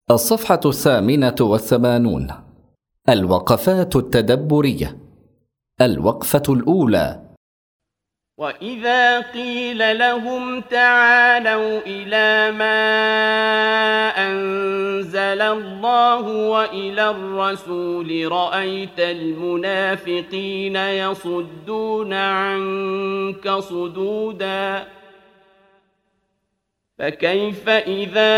الصفحة 88. الوقفات التدبرية. الوقفة الأولى: وإذا قيل لهم تعالوا إلى ما أنزل الله وإلى الرسول رأيت المنافقين يصدون عنك صدودا فكيف إذا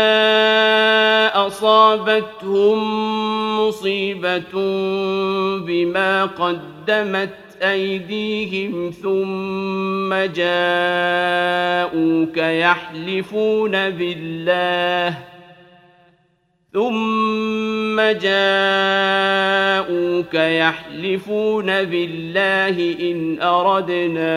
أصابتهم مصيبة بما قدمت أيديهم ثم جاءوك يحلفون بالله إن أردنا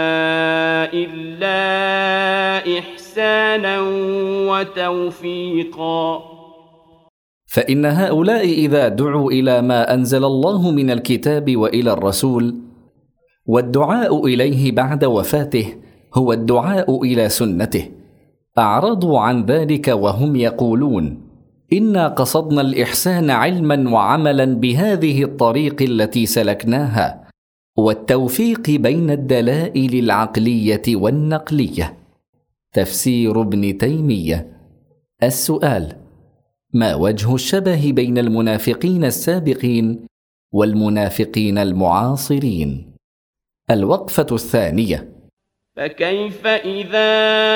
إلا إحسانا وتوفيقا. فإن هؤلاء إذا دعوا إلى ما أنزل الله من الكتاب وإلى الرسول، والدعاء إليه بعد وفاته هو الدعاء إلى سنته، أعرضوا عن ذلك وهم يقولون: إنا قصدنا الإحسان علما وعملا بهذه الطريق التي سلكناها، والتوفيق بين الدلائل العقلية والنقلية. تفسير ابن تيمية. السؤال: ما وجه الشبه بين المنافقين السابقين والمنافقين المعاصرين؟ الوقفة الثانية: فكيف إذا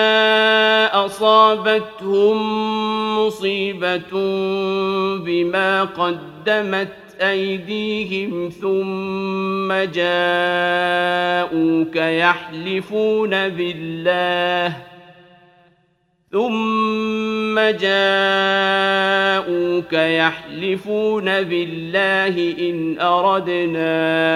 أصابتهم مصيبة بما قدمت أيديهم ثم جاءوك يحلفون بالله إن أردنا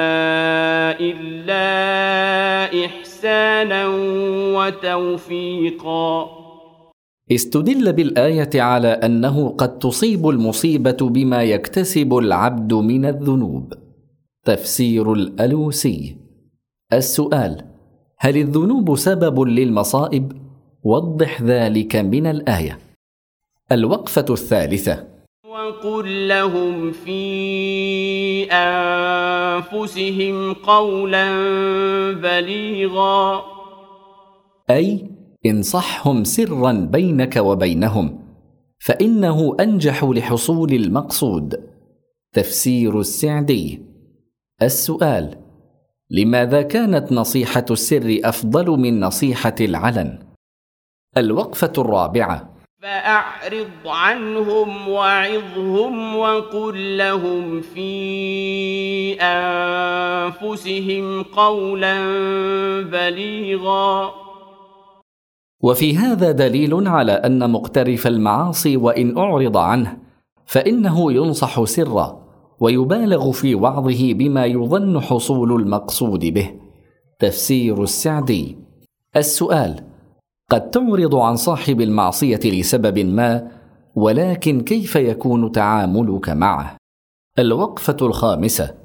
إلا إحسانا وتوفيقا. استدل بالآية على أنه قد تصيب المصيبة بما يكتسب العبد من الذنوب. تفسير الألوسي. السؤال: هل الذنوب سبب للمصائب؟ وضح ذلك من الآية. الوقفة الثالثة: وقل لهم في أنفسهم قولا بليغا، أي انصحهم سرا بينك وبينهم، فإنه أنجح لحصول المقصود. تفسير السعدي. السؤال: لماذا كانت نصيحة السر أفضل من نصيحة العلن؟ الوقفة الرابعة: فأعرض عنهم وعظهم وقل لهم في أنفسهم قولا بليغا. وفي هذا دليل على أن مقترف المعاصي وإن أعرض عنه فإنه ينصح سرا ويبالغ في وعظه بما يظن حصول المقصود به. تفسير السعدي. السؤال: قد تعرض عن صاحب المعصية لسبب ما، ولكن كيف يكون تعاملك معه؟ الوقفة الخامسة: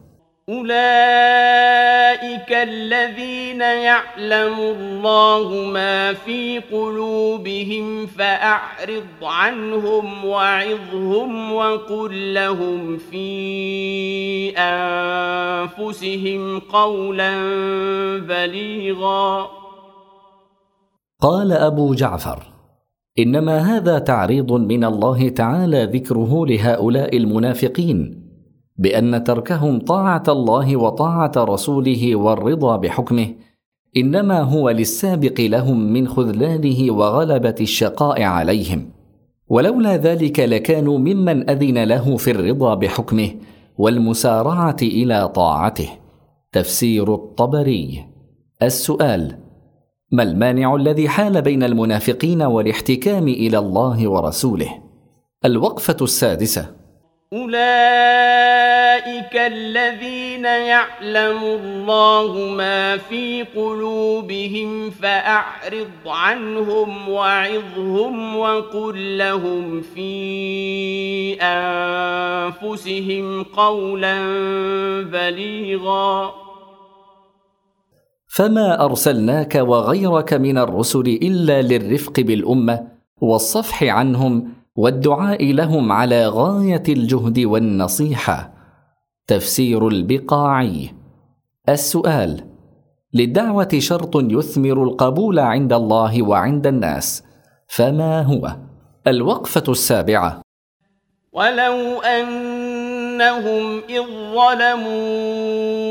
أولئك الذين يعلم الله ما في قلوبهم فأعرض عنهم وعظهم وقل لهم في أنفسهم قولا بليغا. قال أبو جعفر: إنما هذا تعريض من الله تعالى ذكره لهؤلاء المنافقين بأن تركهم طاعة الله وطاعة رسوله والرضا بحكمه إنما هو للسابق لهم من خذلانه وغلبة الشقاء عليهم، ولولا ذلك لكانوا ممن أذن له في الرضا بحكمه والمسارعة إلى طاعته. تفسير الطبري. السؤال: ما المانع الذي حال بين المنافقين والاحتكام إلى الله ورسوله؟ الوقفة السادسة: أولئك الذين يعلم الله ما في قلوبهم فأعرض عنهم وعظهم وقل لهم في أنفسهم قولا بليغا. فما أرسلناك وغيرك من الرسل إلا للرفق بالأمة والصفح عنهم والدعاء لهم على غاية الجهد والنصيحة. تفسير البقاعي. السؤال: للدعوة شرط يثمر القبول عند الله وعند الناس، فما هو؟ الوقفة السابعة. ولو أنهم إذ ظلموا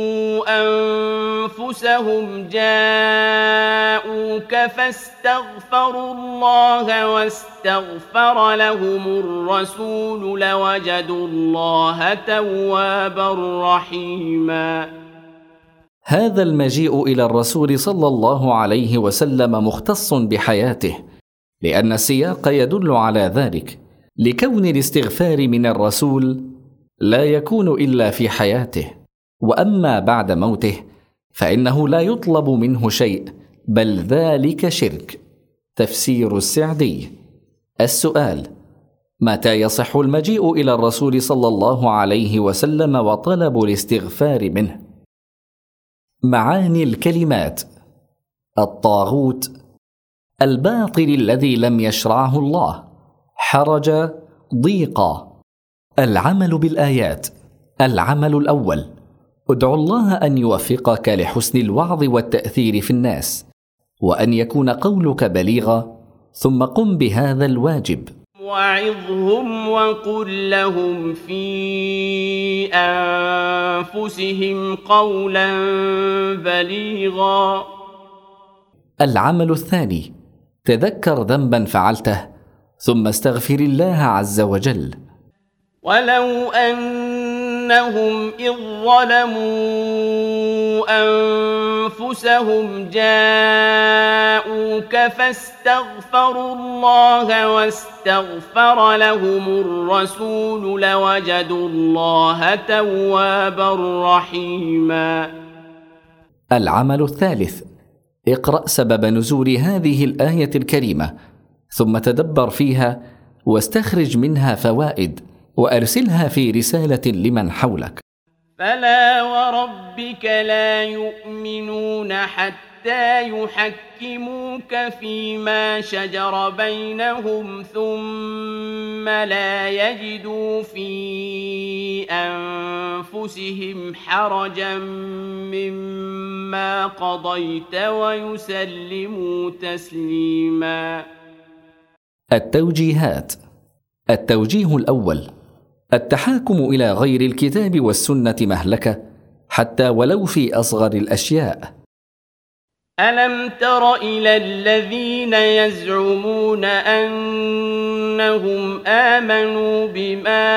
أنفسهم جاءوك فاستغفروا الله واستغفر لهم الرسول لوجدوا الله توابا رحيما. هذا المجيء إلى الرسول صلى الله عليه وسلم مختص بحياته، لأن السياق يدل على ذلك، لكون الاستغفار من الرسول لا يكون إلا في حياته، وأما بعد موته فإنه لا يطلب منه شيء، بل ذلك شرك. تفسير السعدي. السؤال: متى يصح المجيء إلى الرسول صلى الله عليه وسلم وطلب الاستغفار منه؟ معاني الكلمات: الطاغوت، الباطل الذي لم يشرعه الله، حرج، ضيقا. العمل بالآيات. العمل الأول: ادع الله أن يوفقك لحسن الوعظ والتأثير في الناس، وأن يكون قولك بليغا، ثم قم بهذا الواجب. وعظهم وقل لهم في أنفسهم قولا بليغا. العمل الثاني: تذكر ذنبا فعلته ثم استغفر الله عز وجل. ولو أنهم إذ ظلموا أنفسهم جاءوك فاستغفروا الله واستغفر لهم الرسول لوجدوا الله توابا رحيما. العمل الثالث: اقرأ سبب نزول هذه الآية الكريمة، ثم تدبر فيها واستخرج منها فوائد، وأرسلها في رسالة لمن حولك. فلا وربك لا يؤمنون حتى يحكموك فيما شجر بينهم ثم لا يجدوا في أنفسهم حرجا مما قضيت ويسلموا تسليما. التوجيهات. التوجيه الأول: التحاكم إلى غير الكتاب والسنة مهلكة، حتى ولو في أصغر الأشياء. ألم تر إلى الذين يزعمون أنهم آمنوا بما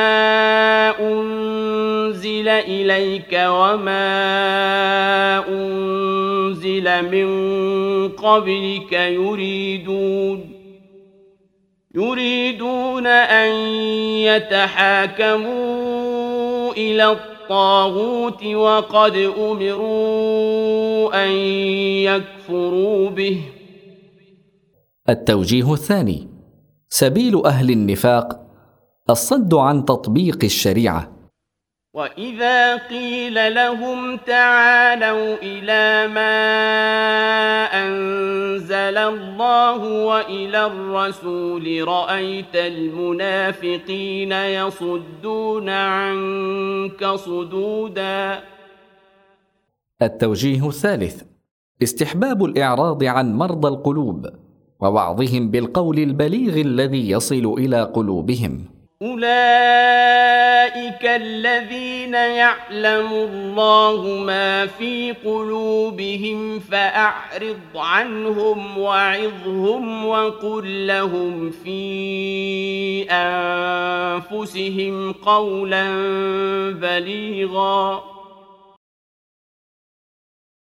أنزل إليك وما أنزل من قبلك يريدون أن يتحاكموا إلى الطاغوت وقد أمروا أن يكفروا به. التوجيه الثاني: سبيل أهل النفاق الصد عن تطبيق الشريعة. وإذا قيل لهم تعالوا إلى ما أنزل الله وإلى الرسول رأيت المنافقين يصدون عنك صدودا. التوجيه الثالث: استحباب الإعراض عن مرضى القلوب ووعظهم بالقول البليغ الذي يصل إلى قلوبهم. أولئك الذين يعلم الله ما في قلوبهم فأعرض عنهم وعظهم وقل لهم في أنفسهم قولا بليغا.